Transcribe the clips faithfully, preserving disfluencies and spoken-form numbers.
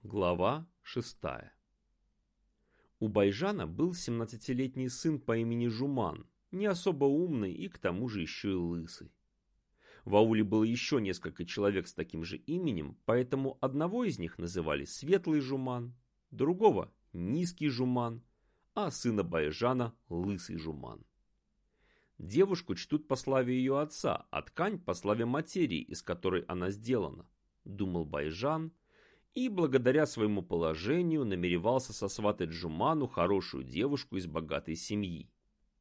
Глава шестая. У Байжана был семнадцатилетний сын по имени Жуман, не особо умный и к тому же еще и лысый. В ауле было еще несколько человек с таким же именем, поэтому одного из них называли Светлый Жуман, другого Низкий Жуман, а сына Байжана Лысый Жуман. Девушку чтут по славе ее отца, а ткань по славе материи, из которой она сделана, думал Байжан, и благодаря своему положению намеревался сосватать Жуману хорошую девушку из богатой семьи.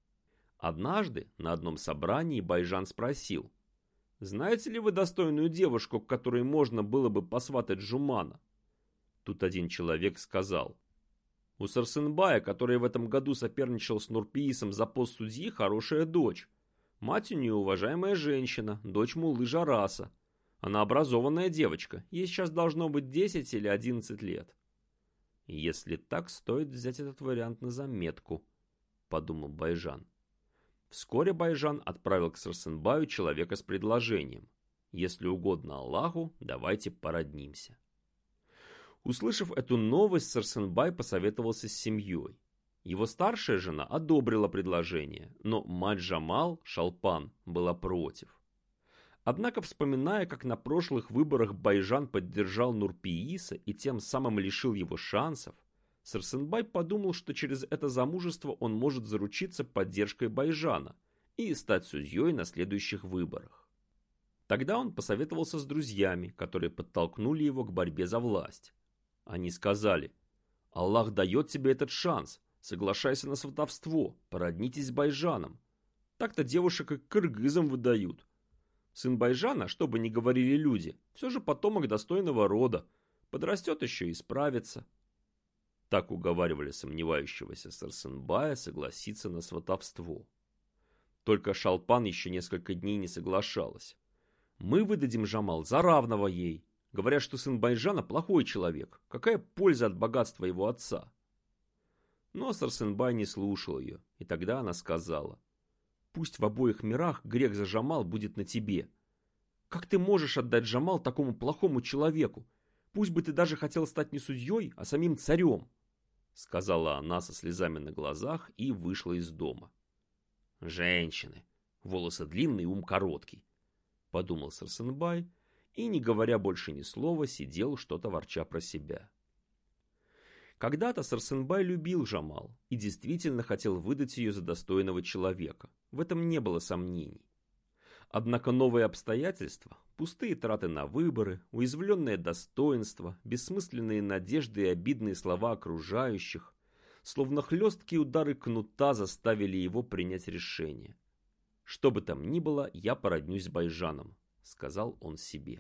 Однажды на одном собрании Байжан спросил: «Знаете ли вы достойную девушку, к которой можно было бы посватать Жумана?» Тут один человек сказал: «У Сарсенбая, который в этом году соперничал с Нурпиисом за пост судьи, хорошая дочь. Мать у нее уважаемая женщина, дочь Муллы Жараса. Она образованная девочка, ей сейчас должно быть десять или одиннадцать лет». «Если так, стоит взять этот вариант на заметку», — подумал Байжан. Вскоре Байжан отправил к Сарсенбаю человека с предложением: «Если угодно Аллаху, давайте породнимся». Услышав эту новость, Сарсенбай посоветовался с семьей. Его старшая жена одобрила предложение, но мать Жамал, Шалпан, была против. Однако, вспоминая, как на прошлых выборах Байжан поддержал Нурпииса и тем самым лишил его шансов, Сарсенбай подумал, что через это замужество он может заручиться поддержкой Байжана и стать судьей на следующих выборах. Тогда он посоветовался с друзьями, которые подтолкнули его к борьбе за власть. Они сказали: «Аллах дает тебе этот шанс, соглашайся на сватовство, породнитесь с Байжаном. Так-то девушек и кыргызам выдают. Сын Байжана, что бы ни говорили люди, все же потомок достойного рода, подрастет еще и справится». Так уговаривали сомневающегося Сарсенбая согласиться на сватовство. Только Шалпан еще несколько дней не соглашалась. «Мы выдадим Жамал за равного ей. Говорят, что сын Байжана плохой человек. Какая польза от богатства его отца?» Но Сарсенбай не слушал ее, и тогда она сказала: «Пусть в обоих мирах грех за Жамал будет на тебе. Как ты можешь отдать Жамал такому плохому человеку? Пусть бы ты даже хотел стать не судьей, а самим царем», — сказала она со слезами на глазах и вышла из дома. «Женщины, волосы длинные, ум короткий», — подумал Сарсенбай, и, не говоря больше ни слова, сидел, что-то ворча про себя. Когда-то Сарсенбай любил Жамал и действительно хотел выдать ее за достойного человека. В этом не было сомнений. Однако новые обстоятельства, пустые траты на выборы, уязвленное достоинство, бессмысленные надежды и обидные слова окружающих, словно хлесткие удары кнута, заставили его принять решение. «Что бы там ни было, я породнюсь с Байжаном», — сказал он себе.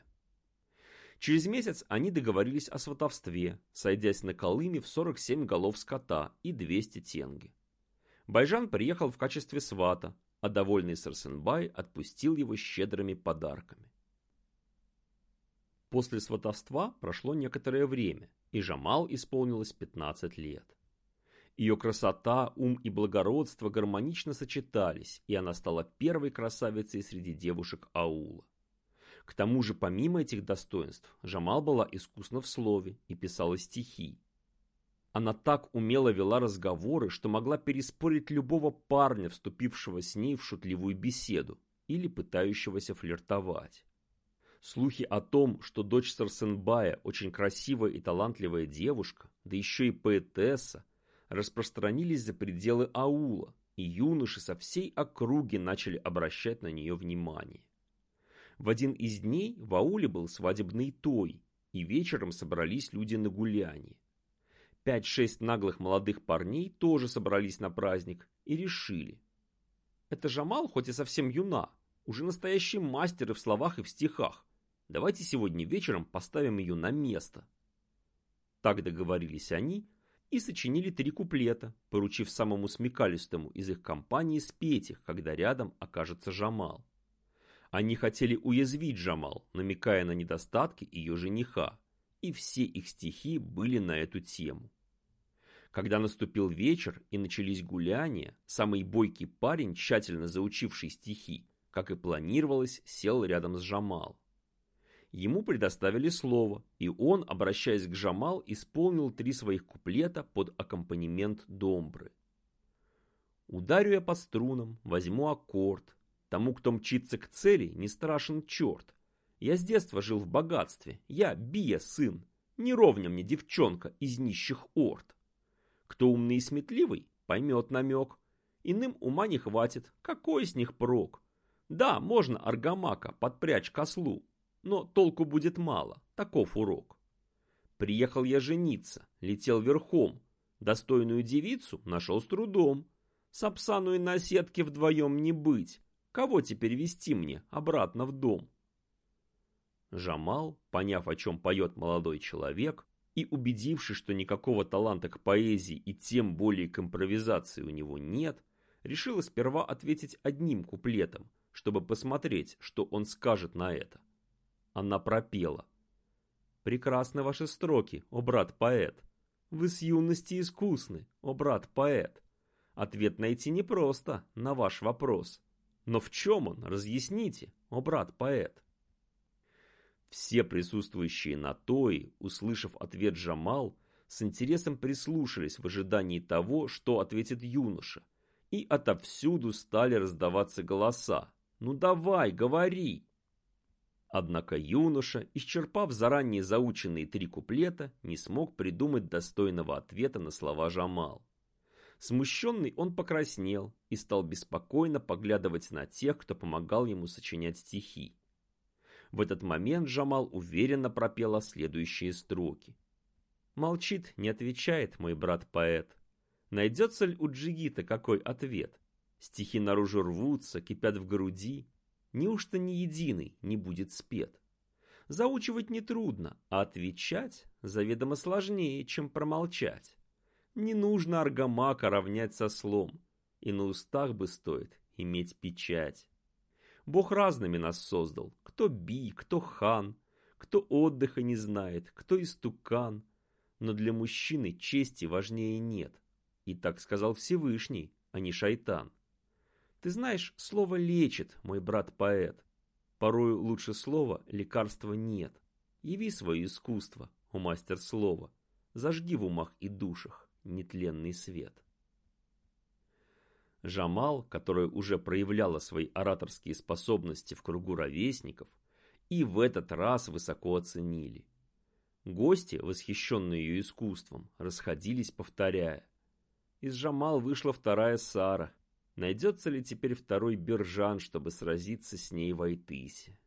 Через месяц они договорились о сватовстве, сойдясь на Колыме в сорок семь голов скота и двести тенге. Байжан приехал в качестве свата, а довольный Сарсенбай отпустил его щедрыми подарками. После сватовства прошло некоторое время, и Жамал исполнилось пятнадцать лет. Ее красота, ум и благородство гармонично сочетались, и она стала первой красавицей среди девушек аула. К тому же, помимо этих достоинств, Жамал была искусна в слове и писала стихи. Она так умело вела разговоры, что могла переспорить любого парня, вступившего с ней в шутливую беседу или пытающегося флиртовать. Слухи о том, что дочь Сарсенбая очень красивая и талантливая девушка, да еще и поэтесса, распространились за пределы аула, и юноши со всей округи начали обращать на нее внимание. В один из дней в ауле был свадебный той, и вечером собрались люди на гулянье. Пять-шесть наглых молодых парней тоже собрались на праздник и решили: «Это Жамал, хоть и совсем юна, уже настоящий мастер и в словах, и в стихах. Давайте сегодня вечером поставим ее на место». Так договорились они и сочинили три куплета, поручив самому смекалистому из их компании спеть их, когда рядом окажется Жамал. Они хотели уязвить Жамал, намекая на недостатки ее жениха, и все их стихи были на эту тему. Когда наступил вечер и начались гуляния, самый бойкий парень, тщательно заучивший стихи, как и планировалось, сел рядом с Жамал. Ему предоставили слово, и он, обращаясь к Жамал, исполнил три своих куплета под аккомпанемент домбры. Ударю я по струнам, возьму аккорд. Тому, кто мчится к цели, не страшен черт. Я с детства жил в богатстве, я Бия сын, не ровня мне девчонка из нищих орд. Кто умный и сметливый, поймет намек. Иным ума не хватит, какой с них прок? Да, можно аргамака подпрячь к ослу, но толку будет мало, таков урок. Приехал я жениться, летел верхом, достойную девицу нашел с трудом. Сапсану и наседке вдвоем не быть, кого теперь вести мне обратно в дом? Жамал, поняв, о чем поет молодой человек, и убедившись, что никакого таланта к поэзии и тем более к импровизации у него нет, решила сперва ответить одним куплетом, чтобы посмотреть, что он скажет на это. Она пропела: «Прекрасны ваши строки, о брат-поэт! Вы с юности искусны, о брат-поэт! Ответ найти непросто на ваш вопрос. Но в чем он, разъясните, о брат-поэт?» Все присутствующие на Тои, услышав ответ Жамал, с интересом прислушались в ожидании того, что ответит юноша, и отовсюду стали раздаваться голоса: «Ну давай, говори!» Однако юноша, исчерпав заранее заученные три куплета, не смог придумать достойного ответа на слова Жамал. Смущенный он покраснел и стал беспокойно поглядывать на тех, кто помогал ему сочинять стихи. В этот момент Жамал уверенно пропела следующие строки. «Молчит, не отвечает мой брат-поэт. Найдется ли у джигита какой ответ? Стихи наружу рвутся, кипят в груди. Неужто ни единый не будет спет? Заучивать нетрудно, а отвечать заведомо сложнее, чем промолчать. Не нужно аргамака равнять со слом, и на устах бы стоит иметь печать. Бог разными нас создал, кто би, кто хан, кто отдыха не знает, кто истукан. Но для мужчины чести важнее нет. И так сказал Всевышний, а не шайтан. Ты знаешь, слово лечит, мой брат-поэт. Порою лучше слова лекарства нет. Яви свое искусство, о мастер слова. Зажги в умах и душах нетленный свет. Жамал, которая уже проявляла свои ораторские способности в кругу ровесников, и в этот раз высоко оценили. Гости, восхищенные ее искусством, расходились, повторяя: из Жамал вышла вторая Сара. Найдется ли теперь второй Биржан, чтобы сразиться с ней в Айтысе?